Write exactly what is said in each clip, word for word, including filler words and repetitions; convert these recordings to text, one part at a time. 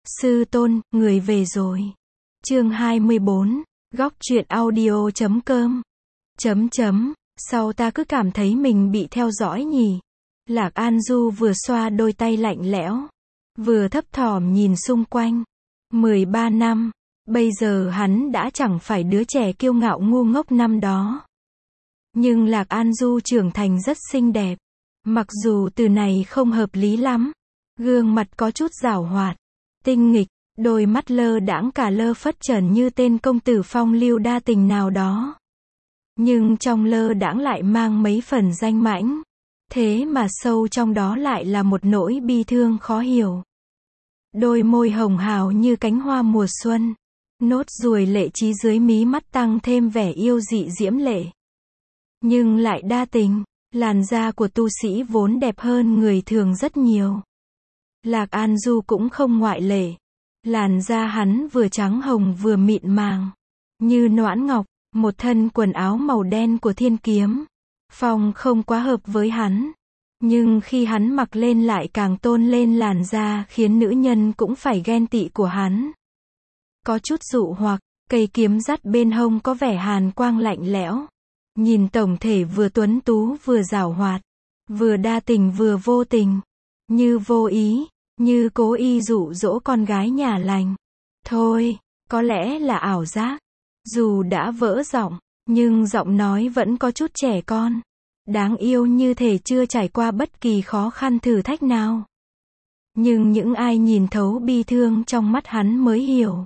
Sư tôn, người về rồi. Chương hai mươi bốn, góc truyện audio chấm com. Chấm chấm, sau ta cứ cảm thấy mình bị theo dõi nhỉ. Lạc An Du vừa xoa đôi tay lạnh lẽo, vừa thấp thỏm nhìn xung quanh. mười ba năm, bây giờ hắn đã chẳng phải đứa trẻ kiêu ngạo ngu ngốc năm đó. Nhưng Lạc An Du trưởng thành rất xinh đẹp. Mặc dù từ này không hợp lý lắm. Gương mặt có chút giảo hoạt, tinh nghịch, đôi mắt lơ đãng cả lơ phất trần như tên công tử phong lưu đa tình nào đó. Nhưng trong lơ đãng lại mang mấy phần danh mãnh. Thế mà sâu trong đó lại là một nỗi bi thương khó hiểu. Đôi môi hồng hào như cánh hoa mùa xuân. Nốt ruồi lệ trí dưới mí mắt tăng thêm vẻ yêu dị diễm lệ. Nhưng lại đa tình. Làn da của tu sĩ vốn đẹp hơn người thường rất nhiều. Lạc An Du cũng không ngoại lệ. Làn da hắn vừa trắng hồng vừa mịn màng, như noãn ngọc, một thân quần áo màu đen của thiên kiếm. Phong không quá hợp với hắn. Nhưng khi hắn mặc lên lại càng tôn lên làn da khiến nữ nhân cũng phải ghen tị của hắn. Có chút dụ hoặc, cây kiếm dắt bên hông có vẻ hàn quang lạnh lẽo. Nhìn tổng thể vừa tuấn tú vừa giảo hoạt, vừa đa tình vừa vô tình, như vô ý, như cố ý dụ dỗ con gái nhà lành. Thôi, có lẽ là ảo giác. Dù đã vỡ giọng, nhưng giọng nói vẫn có chút trẻ con. Đáng yêu như thể chưa trải qua bất kỳ khó khăn thử thách nào. Nhưng những ai nhìn thấu bi thương trong mắt hắn mới hiểu.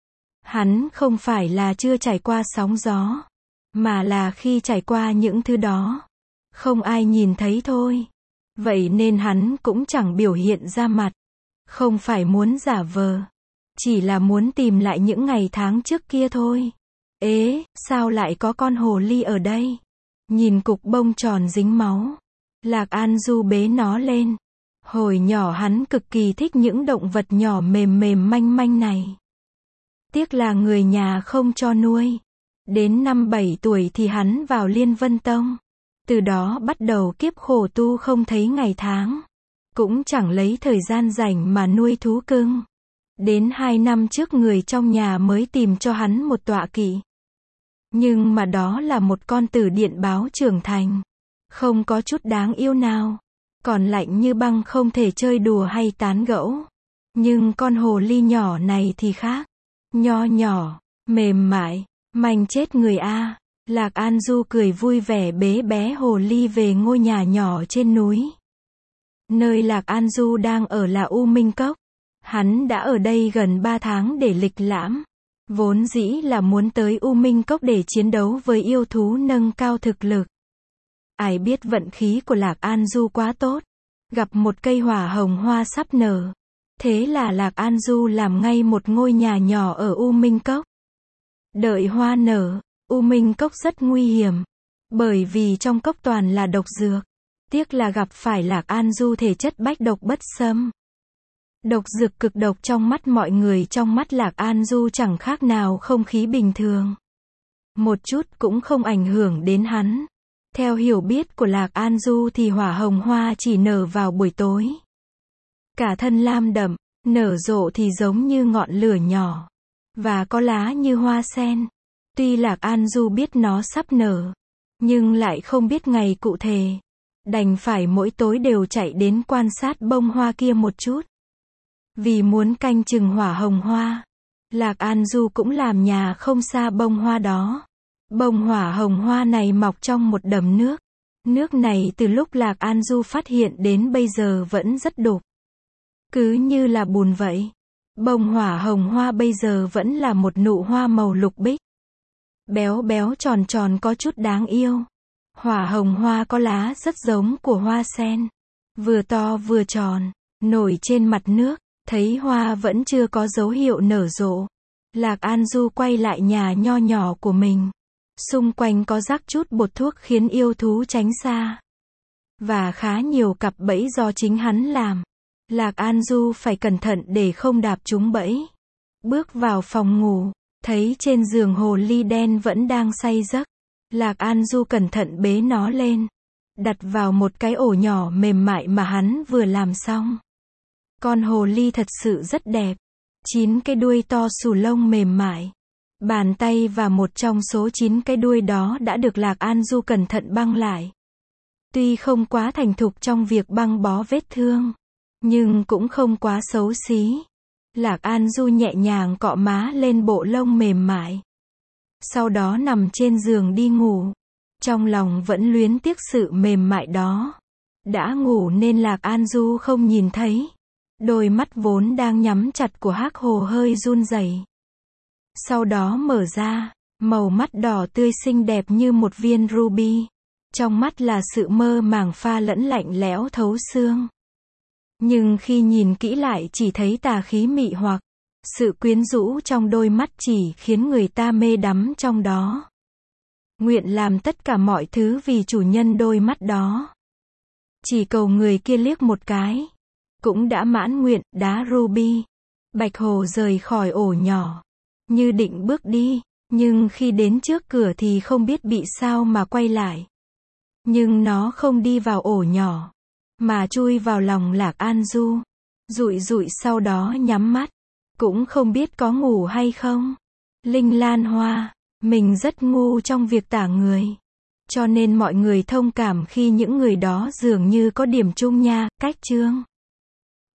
Hắn không phải là chưa trải qua sóng gió, mà là khi trải qua những thứ đó, không ai nhìn thấy thôi. Vậy nên hắn cũng chẳng biểu hiện ra mặt. Không phải muốn giả vờ, chỉ là muốn tìm lại những ngày tháng trước kia thôi. Ế, sao lại có con hồ ly ở đây? Nhìn cục bông tròn dính máu, Lạc An Du bế nó lên. Hồi nhỏ hắn cực kỳ thích những động vật nhỏ mềm mềm manh manh này. Tiếc là người nhà không cho nuôi. Đến năm bảy tuổi thì hắn vào Liên Vân Tông. Từ đó bắt đầu kiếp khổ tu không thấy ngày tháng. Cũng chẳng lấy thời gian rảnh mà nuôi thú cưng. Đến hai năm trước người trong nhà mới tìm cho hắn một tọa kỵ. Nhưng mà đó là một con tử điện báo trưởng thành. Không có chút đáng yêu nào. Còn lạnh như băng không thể chơi đùa hay tán gẫu. Nhưng con hồ ly nhỏ này thì khác. Nho nhỏ, mềm mại, manh chết người a. Lạc An Du cười vui vẻ bế bé hồ ly về ngôi nhà nhỏ trên núi. Nơi Lạc An Du đang ở là U Minh Cốc. Hắn đã ở đây gần ba tháng để lịch lãm. Vốn dĩ là muốn tới U Minh Cốc để chiến đấu với yêu thú nâng cao thực lực. Ai biết vận khí của Lạc An Du quá tốt. Gặp một cây hỏa hồng hoa sắp nở. Thế là Lạc An Du làm ngay một ngôi nhà nhỏ ở U Minh Cốc. Đợi hoa nở, U Minh Cốc rất nguy hiểm. Bởi vì trong cốc toàn là độc dược. Tiếc là gặp phải Lạc An Du thể chất bách độc bất xâm. Độc dược cực độc trong mắt mọi người, trong mắt Lạc An Du chẳng khác nào không khí bình thường. Một chút cũng không ảnh hưởng đến hắn. Theo hiểu biết của Lạc An Du thì hỏa hồng hoa chỉ nở vào buổi tối. Cả thân lam đậm, nở rộ thì giống như ngọn lửa nhỏ. Và có lá như hoa sen. Tuy Lạc An Du biết nó sắp nở, nhưng lại không biết ngày cụ thể. Đành phải mỗi tối đều chạy đến quan sát bông hoa kia một chút. Vì muốn canh chừng hỏa hồng hoa, Lạc An Du cũng làm nhà không xa bông hoa đó. Bông hỏa hồng hoa này mọc trong một đầm nước. Nước này từ lúc Lạc An Du phát hiện đến bây giờ vẫn rất đục. Cứ như là bùn vậy. Bông hỏa hồng hoa bây giờ vẫn là một nụ hoa màu lục bích. Béo béo tròn tròn có chút đáng yêu. Hỏa hồng hoa có lá rất giống của hoa sen. Vừa to vừa tròn, nổi trên mặt nước. Thấy hoa vẫn chưa có dấu hiệu nở rộ. Lạc An Du quay lại nhà nho nhỏ của mình. Xung quanh có rắc chút bột thuốc khiến yêu thú tránh xa. Và khá nhiều cặp bẫy do chính hắn làm. Lạc An Du phải cẩn thận để không đạp trúng bẫy. Bước vào phòng ngủ, thấy trên giường hồ ly đen vẫn đang say giấc. Lạc An Du cẩn thận bế nó lên. Đặt vào một cái ổ nhỏ mềm mại mà hắn vừa làm xong. Con hồ ly thật sự rất đẹp. Chín cái đuôi to xù lông mềm mại. Bàn tay và một trong số chín cái đuôi đó đã được Lạc An Du cẩn thận băng lại. Tuy không quá thành thục trong việc băng bó vết thương, nhưng cũng không quá xấu xí. Lạc An Du nhẹ nhàng cọ má lên bộ lông mềm mại. Sau đó nằm trên giường đi ngủ. Trong lòng vẫn luyến tiếc sự mềm mại đó. Đã ngủ nên Lạc An Du không nhìn thấy. Đôi mắt vốn đang nhắm chặt của Hắc Hồ hơi run rẩy. Sau đó mở ra, màu mắt đỏ tươi xinh đẹp như một viên ruby. Trong mắt là sự mơ màng pha lẫn lạnh lẽo thấu xương. Nhưng khi nhìn kỹ lại chỉ thấy tà khí mị hoặc. Sự quyến rũ trong đôi mắt chỉ khiến người ta mê đắm trong đó. Nguyện làm tất cả mọi thứ vì chủ nhân đôi mắt đó. Chỉ cầu người kia liếc một cái. Cũng đã mãn nguyện, đá ruby. Bạch Hồ rời khỏi ổ nhỏ. Như định bước đi. Nhưng khi đến trước cửa thì không biết bị sao mà quay lại. Nhưng nó không đi vào ổ nhỏ. Mà chui vào lòng Lạc An Du. Dụi dụi sau đó nhắm mắt. Cũng không biết có ngủ hay không. Linh Lan Hoa. Mình rất ngu trong việc tả người. Cho nên mọi người thông cảm khi những người đó dường như có điểm chung nha. Cách chương